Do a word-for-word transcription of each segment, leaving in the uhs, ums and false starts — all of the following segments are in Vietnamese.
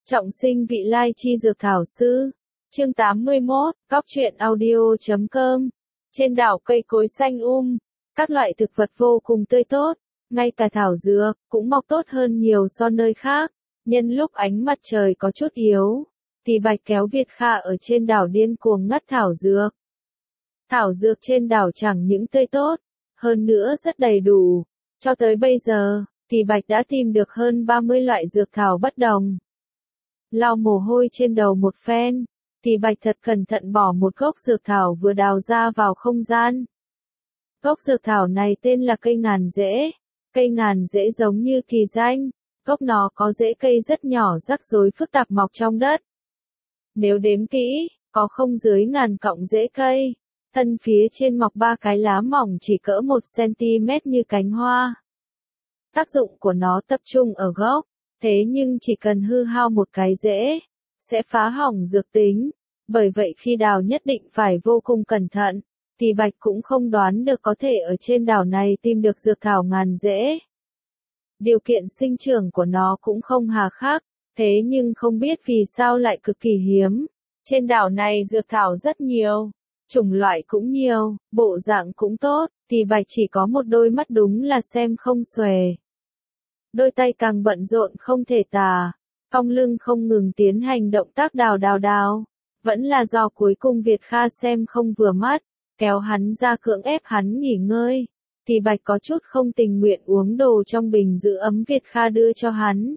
Trọng sinh vị lai chi dược thảo sư. Chương tám mươi mốt, góc truyện audio chấm com. Trên đảo cây cối xanh um, các loại thực vật vô cùng tươi tốt, ngay cả thảo dược cũng mọc tốt hơn nhiều so nơi khác. Nhân lúc ánh mặt trời có chút yếu, thì Bạch kéo Việt Kha ở trên đảo điên cuồng ngắt thảo dược. Thảo dược trên đảo chẳng những tươi tốt, hơn nữa rất đầy đủ. Cho tới bây giờ, thì Bạch đã tìm được hơn ba mươi loại dược thảo bất đồng. Lau mồ hôi trên đầu một phen, thì Bạch thật cẩn thận bỏ một gốc dược thảo vừa đào ra vào không gian. Gốc dược thảo này tên là cây ngàn rễ. Cây ngàn rễ giống như kỳ danh, gốc nó có rễ cây rất nhỏ rắc rối phức tạp mọc trong đất. Nếu đếm kỹ, có không dưới ngàn cọng rễ cây, thân phía trên mọc ba cái lá mỏng chỉ cỡ một xăng-ti-mét như cánh hoa. Tác dụng của nó tập trung ở gốc, thế nhưng chỉ cần hư hao một cái rễ, sẽ phá hỏng dược tính. Bởi vậy khi đào nhất định phải vô cùng cẩn thận, thì Bạch cũng không đoán được có thể ở trên đảo này tìm được dược thảo ngàn rễ. Điều kiện sinh trưởng của nó cũng không hà khắc, thế nhưng không biết vì sao lại cực kỳ hiếm. Trên đảo này dược thảo rất nhiều, chủng loại cũng nhiều, bộ dạng cũng tốt, thì Bạch chỉ có một đôi mắt đúng là xem không xuề. Đôi tay càng bận rộn không thể tả, cong lưng không ngừng tiến hành động tác đào đào đào. Vẫn là do cuối cùng Việt Kha xem không vừa mắt, kéo hắn ra cưỡng ép hắn nghỉ ngơi, thì Bạch có chút không tình nguyện uống đồ trong bình giữ ấm Việt Kha đưa cho hắn.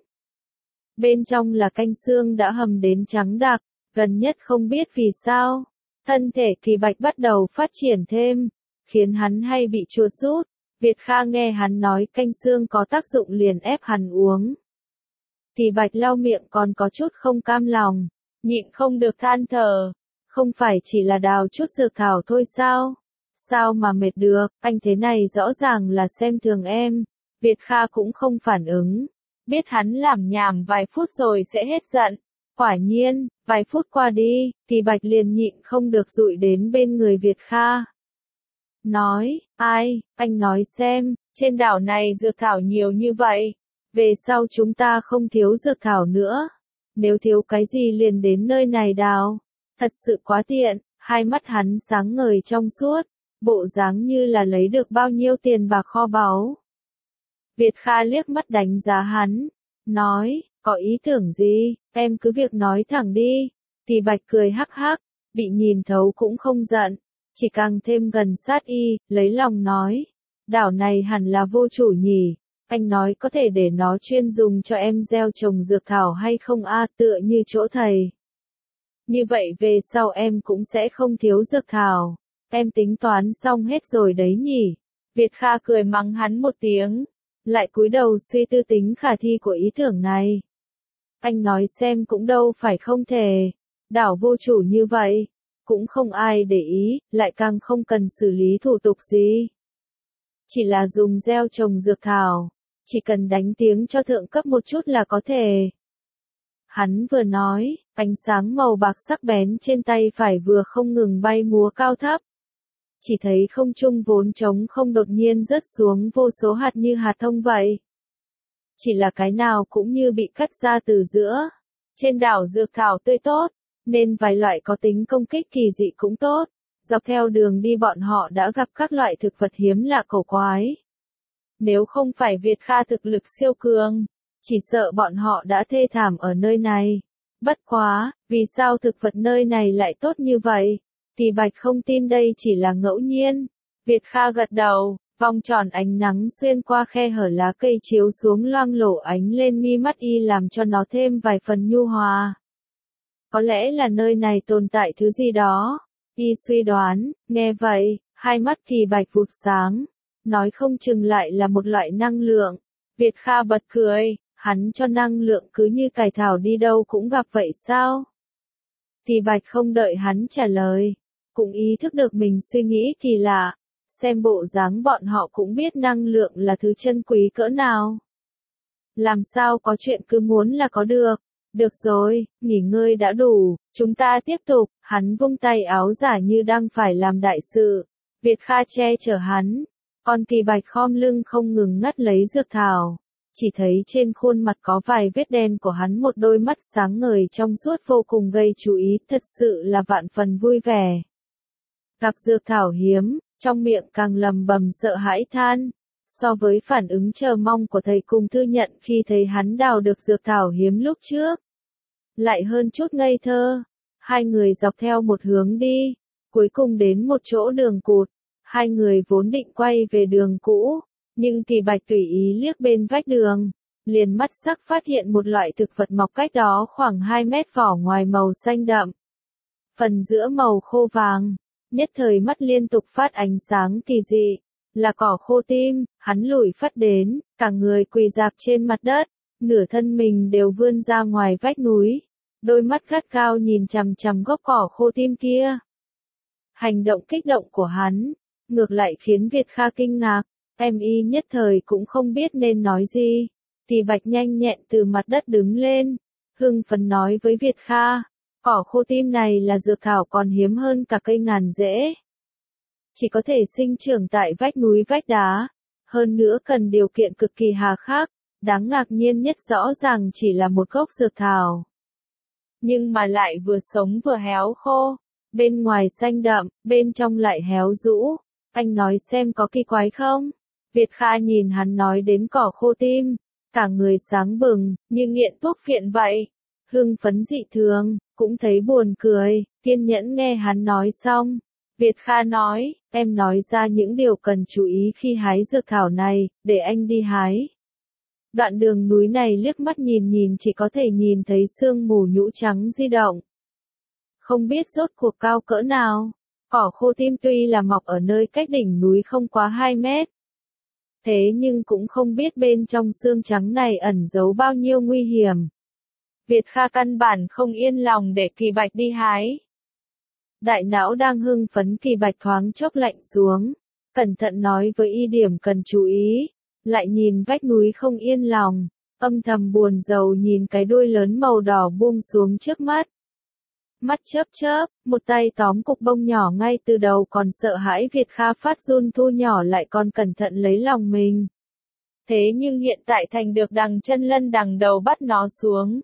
Bên trong là canh xương đã hầm đến trắng đặc, gần nhất không biết vì sao, thân thể thì Bạch bắt đầu phát triển thêm, khiến hắn hay bị chuột rút. Việt Kha nghe hắn nói canh xương có tác dụng liền ép hắn uống. Thì Bạch lau miệng còn có chút không cam lòng, nhịn không được than thở, không phải chỉ là đào chút dược thảo thôi sao? Sao mà mệt được, anh thế này rõ ràng là xem thường em. Việt Kha cũng không phản ứng, biết hắn làm nhảm vài phút rồi sẽ hết giận. Quả nhiên, vài phút qua đi, thì Bạch liền nhịn không được dụi đến bên người Việt Kha. Nói, ai, anh nói xem, trên đảo này dược thảo nhiều như vậy, về sau chúng ta không thiếu dược thảo nữa. Nếu thiếu cái gì liền đến nơi này đào. Thật sự quá tiện, hai mắt hắn sáng ngời trong suốt, bộ dáng như là lấy được bao nhiêu tiền bạc kho báu. Việt Kha liếc mắt đánh giá hắn, nói, có ý tưởng gì, em cứ việc nói thẳng đi. Thì Bạch cười hắc hắc, bị nhìn thấu cũng không giận, chỉ càng thêm gần sát y, lấy lòng nói, đảo này hẳn là vô chủ nhỉ. Anh nói có thể để nó chuyên dùng cho em gieo trồng dược thảo hay không a, tựa như chỗ thầy. Như vậy về sau em cũng sẽ không thiếu dược thảo. Em tính toán xong hết rồi đấy nhỉ. Việt Kha cười mắng hắn một tiếng, lại cúi đầu suy tư tính khả thi của ý tưởng này. Anh nói xem cũng đâu phải không thể. Đảo vô chủ như vậy, cũng không ai để ý, lại càng không cần xử lý thủ tục gì. Chỉ là dùng gieo trồng dược thảo. Chỉ cần đánh tiếng cho thượng cấp một chút là có thể. Hắn vừa nói, ánh sáng màu bạc sắc bén trên tay phải vừa không ngừng bay múa cao thấp. Chỉ thấy không trung vốn trống không đột nhiên rớt xuống vô số hạt như hạt thông vậy. Chỉ là cái nào cũng như bị cắt ra từ giữa. Trên đảo dược thảo tươi tốt, nên vài loại có tính công kích kỳ dị cũng tốt. Dọc theo đường đi bọn họ đã gặp các loại thực vật hiếm lạ cổ quái. Nếu không phải Việt Kha thực lực siêu cường, chỉ sợ bọn họ đã thê thảm ở nơi này. Bất quá, vì sao thực vật nơi này lại tốt như vậy? Thì Bạch không tin đây chỉ là ngẫu nhiên. Việt Kha gật đầu, vòng tròn ánh nắng xuyên qua khe hở lá cây chiếu xuống loang lổ ánh lên mi mắt y làm cho nó thêm vài phần nhu hòa. Có lẽ là nơi này tồn tại thứ gì đó. Y suy đoán, nghe vậy, hai mắt thì Bạch vụt sáng. Nói không chừng lại là một loại năng lượng. Việt Kha bật cười, hắn cho năng lượng cứ như cải thảo đi đâu cũng gặp vậy sao? Thì Bạch không đợi hắn trả lời, cũng ý thức được mình suy nghĩ kỳ lạ, xem bộ dáng bọn họ cũng biết năng lượng là thứ chân quý cỡ nào. Làm sao có chuyện cứ muốn là có được. Được rồi, nghỉ ngơi đã đủ, chúng ta tiếp tục. Hắn vung tay áo giả như đang phải làm đại sự. Việt Kha che chở hắn. Còn Kỳ Bạch khom lưng không ngừng ngắt lấy dược thảo. chỉ thấy trên khuôn mặt có vài vết đen của hắn, một đôi mắt sáng ngời trong suốt vô cùng gây chú ý, thật sự là vạn phần vui vẻ. Gặp dược thảo hiếm, trong miệng càng lầm bầm sợ hãi than. So với phản ứng chờ mong của thầy cùng Thư Nhận khi thấy hắn đào được dược thảo hiếm lúc trước, lại hơn chút ngây thơ. Hai người dọc theo một hướng đi, cuối cùng đến một chỗ đường cụt. Hai người vốn định quay về đường cũ, nhưng Kỳ Bạch tùy ý liếc bên vách đường, liền mắt sắc phát hiện một loại thực vật mọc cách đó khoảng hai mét, vỏ ngoài màu xanh đậm, phần giữa màu khô vàng, nhất thời mắt liên tục phát ánh sáng kỳ dị, là cỏ khô tim. Hắn lùi phắt đến, cả người quỳ rạp trên mặt đất, nửa thân mình đều vươn ra ngoài vách núi, đôi mắt gắt gao nhìn chằm chằm gốc cỏ khô tim kia. Hành động kích động của hắn, ngược lại khiến Việt Kha kinh ngạc, em y nhất thời cũng không biết nên nói gì. Kỳ Bạch nhanh nhẹn từ mặt đất đứng lên, hưng phấn nói với Việt Kha, cỏ khô tim này là dược thảo còn hiếm hơn cả cây ngàn rễ. Chỉ có thể sinh trưởng tại vách núi vách đá, hơn nữa cần điều kiện cực kỳ hà khắc, đáng ngạc nhiên nhất rõ ràng chỉ là một gốc dược thảo. Nhưng mà lại vừa sống vừa héo khô, bên ngoài xanh đậm, bên trong lại héo rũ, anh nói xem có kỳ quái không? Việt Kha nhìn hắn nói đến cỏ khô tim, cả người sáng bừng, như nghiện thuốc phiện vậy, hưng phấn dị thường, cũng thấy buồn cười, kiên nhẫn nghe hắn nói xong. Việt Kha nói, em nói ra những điều cần chú ý khi hái dược thảo này, để anh đi hái. Đoạn đường núi này liếc mắt nhìn nhìn chỉ có thể nhìn thấy sương mù nhũ trắng di động. Không biết rốt cuộc cao cỡ nào, cỏ khô tim tuy là mọc ở nơi cách đỉnh núi không quá hai mét. Thế nhưng cũng không biết bên trong xương trắng này ẩn giấu bao nhiêu nguy hiểm. Việt Kha căn bản không yên lòng để Kỳ Bạch đi hái. Đại não đang hưng phấn, Kỳ Bạch thoáng chốc lạnh xuống, cẩn thận nói với y điểm cần chú ý, lại nhìn vách núi không yên lòng, âm thầm buồn rầu nhìn cái đuôi lớn màu đỏ buông xuống trước mắt. Mắt chớp chớp, một tay tóm cục bông nhỏ ngay từ đầu còn sợ hãi Việt Kha phát run thu nhỏ lại còn cẩn thận lấy lòng mình. Thế nhưng hiện tại thành được đằng chân lân đằng đầu bắt nó xuống.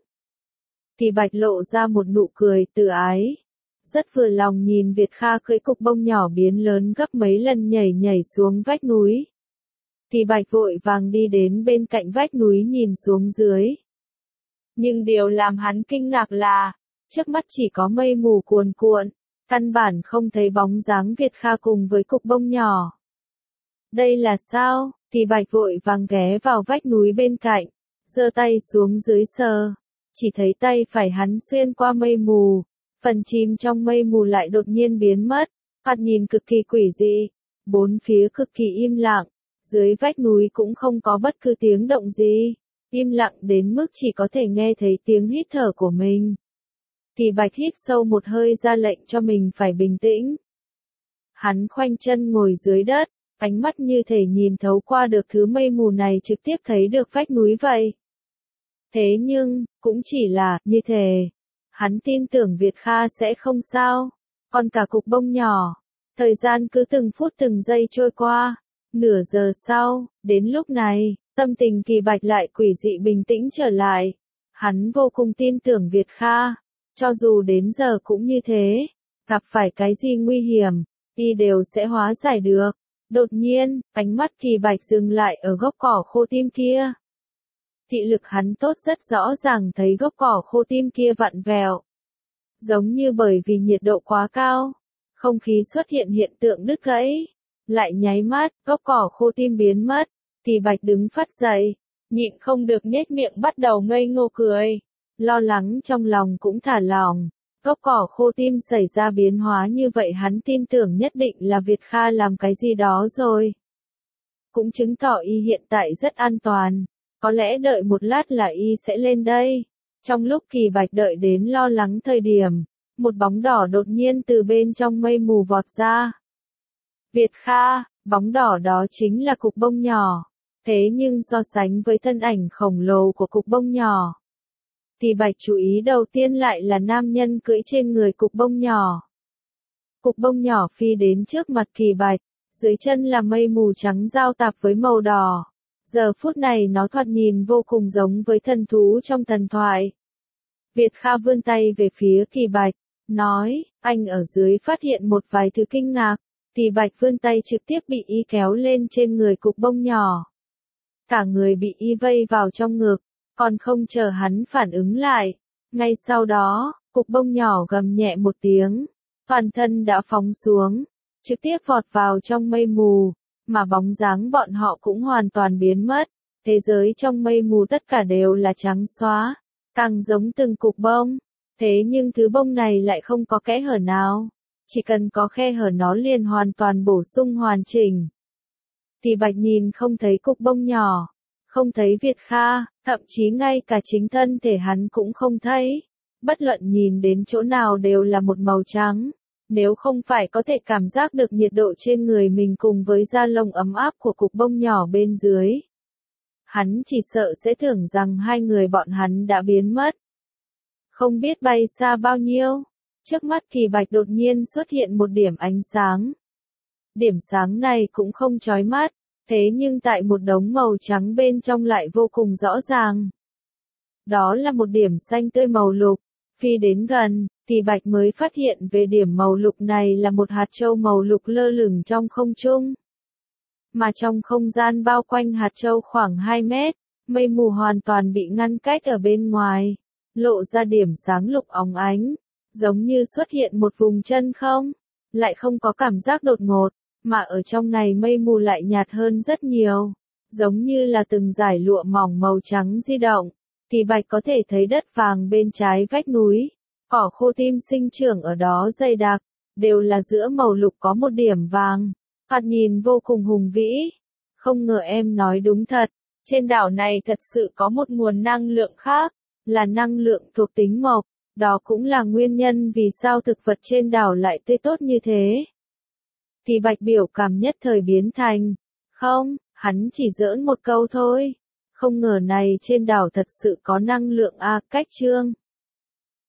Kỳ Bạch lộ ra một nụ cười từ ái. Rất vừa lòng nhìn Việt Kha cưỡi cục bông nhỏ biến lớn gấp mấy lần nhảy nhảy xuống vách núi. Kỳ Bạch vội vàng đi đến bên cạnh vách núi nhìn xuống dưới. Nhưng điều làm hắn kinh ngạc là, trước mắt chỉ có mây mù cuồn cuộn, căn bản không thấy bóng dáng Việt Kha cùng với cục bông nhỏ. Đây là sao? Kỳ Bạch vội vàng ghé vào vách núi bên cạnh, giơ tay xuống dưới sờ, chỉ thấy tay phải hắn xuyên qua mây mù, phần chim trong mây mù lại đột nhiên biến mất, thoạt nhìn cực kỳ quỷ dị, bốn phía cực kỳ im lặng, dưới vách núi cũng không có bất cứ tiếng động gì, im lặng đến mức chỉ có thể nghe thấy tiếng hít thở của mình. Kỳ Bạch hít sâu một hơi ra lệnh cho mình phải bình tĩnh. Hắn khoanh chân ngồi dưới đất, ánh mắt như thể nhìn thấu qua được thứ mây mù này trực tiếp thấy được vách núi vậy. Thế nhưng, cũng chỉ là như thế. Hắn tin tưởng Việt Kha sẽ không sao. Còn cả cục bông nhỏ. Thời gian cứ từng phút từng giây trôi qua. Nửa giờ sau, đến lúc này, tâm tình Kỳ Bạch lại quỷ dị bình tĩnh trở lại. Hắn vô cùng tin tưởng Việt Kha. Cho dù đến giờ cũng như thế. Gặp phải cái gì nguy hiểm, y đều sẽ hóa giải được. Đột nhiên, ánh mắt Kỳ Bạch dừng lại ở gốc cỏ khô tim kia. Thị lực hắn tốt rất rõ ràng thấy gốc cỏ khô tim kia vặn vẹo. Giống như bởi vì nhiệt độ quá cao, không khí xuất hiện hiện tượng đứt gãy. Lại nháy mắt, gốc cỏ khô tim biến mất. Kỳ Bạch đứng phắt dậy, nhịn không được nhếch miệng bắt đầu ngây ngô cười. Lo lắng trong lòng cũng thả lỏng. Gốc cỏ khô tim xảy ra biến hóa như vậy hắn tin tưởng nhất định là Việt Kha làm cái gì đó rồi. Cũng chứng tỏ y hiện tại rất an toàn. Có lẽ đợi một lát là y sẽ lên đây. Trong lúc Kỳ Bạch đợi đến lo lắng thời điểm, một bóng đỏ đột nhiên từ bên trong mây mù vọt ra. Việt Kha, bóng đỏ đó chính là cục bông nhỏ. Thế nhưng so sánh với thân ảnh khổng lồ của cục bông nhỏ, Kỳ Bạch chú ý đầu tiên lại là nam nhân cưỡi trên người cục bông nhỏ. Cục bông nhỏ phi đến trước mặt Kỳ Bạch, dưới chân là mây mù trắng giao tạp với màu đỏ, Giờ phút này nó thoạt nhìn vô cùng giống với thần thú trong thần thoại. Việt Kha vươn tay về phía Kỳ Bạch, nói, anh ở dưới phát hiện một vài thứ kinh ngạc. Kỳ Bạch vươn tay trực tiếp bị y kéo lên trên người cục bông nhỏ. Cả người bị y vây vào trong ngực, còn không chờ hắn phản ứng lại. Ngay sau đó, cục bông nhỏ gầm nhẹ một tiếng, toàn thân đã phóng xuống, trực tiếp vọt vào trong mây mù, mà bóng dáng bọn họ cũng hoàn toàn biến mất. Thế giới trong mây mù tất cả đều là trắng xóa, càng giống từng cục bông. Thế nhưng thứ bông này lại không có kẽ hở nào. Chỉ cần có khe hở nó liền hoàn toàn bổ sung hoàn chỉnh. Thì Bạch nhìn không thấy cục bông nhỏ, không thấy Việt Kha, thậm chí ngay cả chính thân thể hắn cũng không thấy. Bất luận nhìn đến chỗ nào đều là một màu trắng. Nếu không phải có thể cảm giác được nhiệt độ trên người mình cùng với da lông ấm áp của cục bông nhỏ bên dưới, hắn chỉ sợ sẽ tưởng rằng hai người bọn hắn đã biến mất. Không biết bay xa bao nhiêu, trước mắt Kỳ Bạch đột nhiên xuất hiện một điểm ánh sáng. Điểm sáng này cũng không chói mắt, thế nhưng tại một đống màu trắng bên trong lại vô cùng rõ ràng. Đó là một điểm xanh tươi màu lục. Phi đến gần, Kỳ Bạch mới phát hiện về điểm màu lục này là một hạt châu màu lục lơ lửng trong không trung. Mà trong không gian bao quanh hạt châu khoảng hai mét, mây mù hoàn toàn bị ngăn cách ở bên ngoài, lộ ra điểm sáng lục óng ánh, giống như xuất hiện một vùng chân không, lại không có cảm giác đột ngột, mà ở trong này mây mù lại nhạt hơn rất nhiều, giống như là từng dải lụa mỏng màu trắng di động. Kỳ Bạch có thể thấy đất vàng bên trái vách núi, cỏ khô tim sinh trưởng ở đó dày đặc, đều là giữa màu lục có một điểm vàng, thoạt nhìn vô cùng hùng vĩ. Không ngờ em nói đúng thật, trên đảo này thật sự có một nguồn năng lượng khác, là năng lượng thuộc tính mộc, đó cũng là nguyên nhân vì sao thực vật trên đảo lại tươi tốt như thế. Kỳ Bạch biểu cảm nhất thời biến thành, không, hắn chỉ giỡn một câu thôi. Không ngờ này trên đảo thật sự có năng lượng a, cách chương.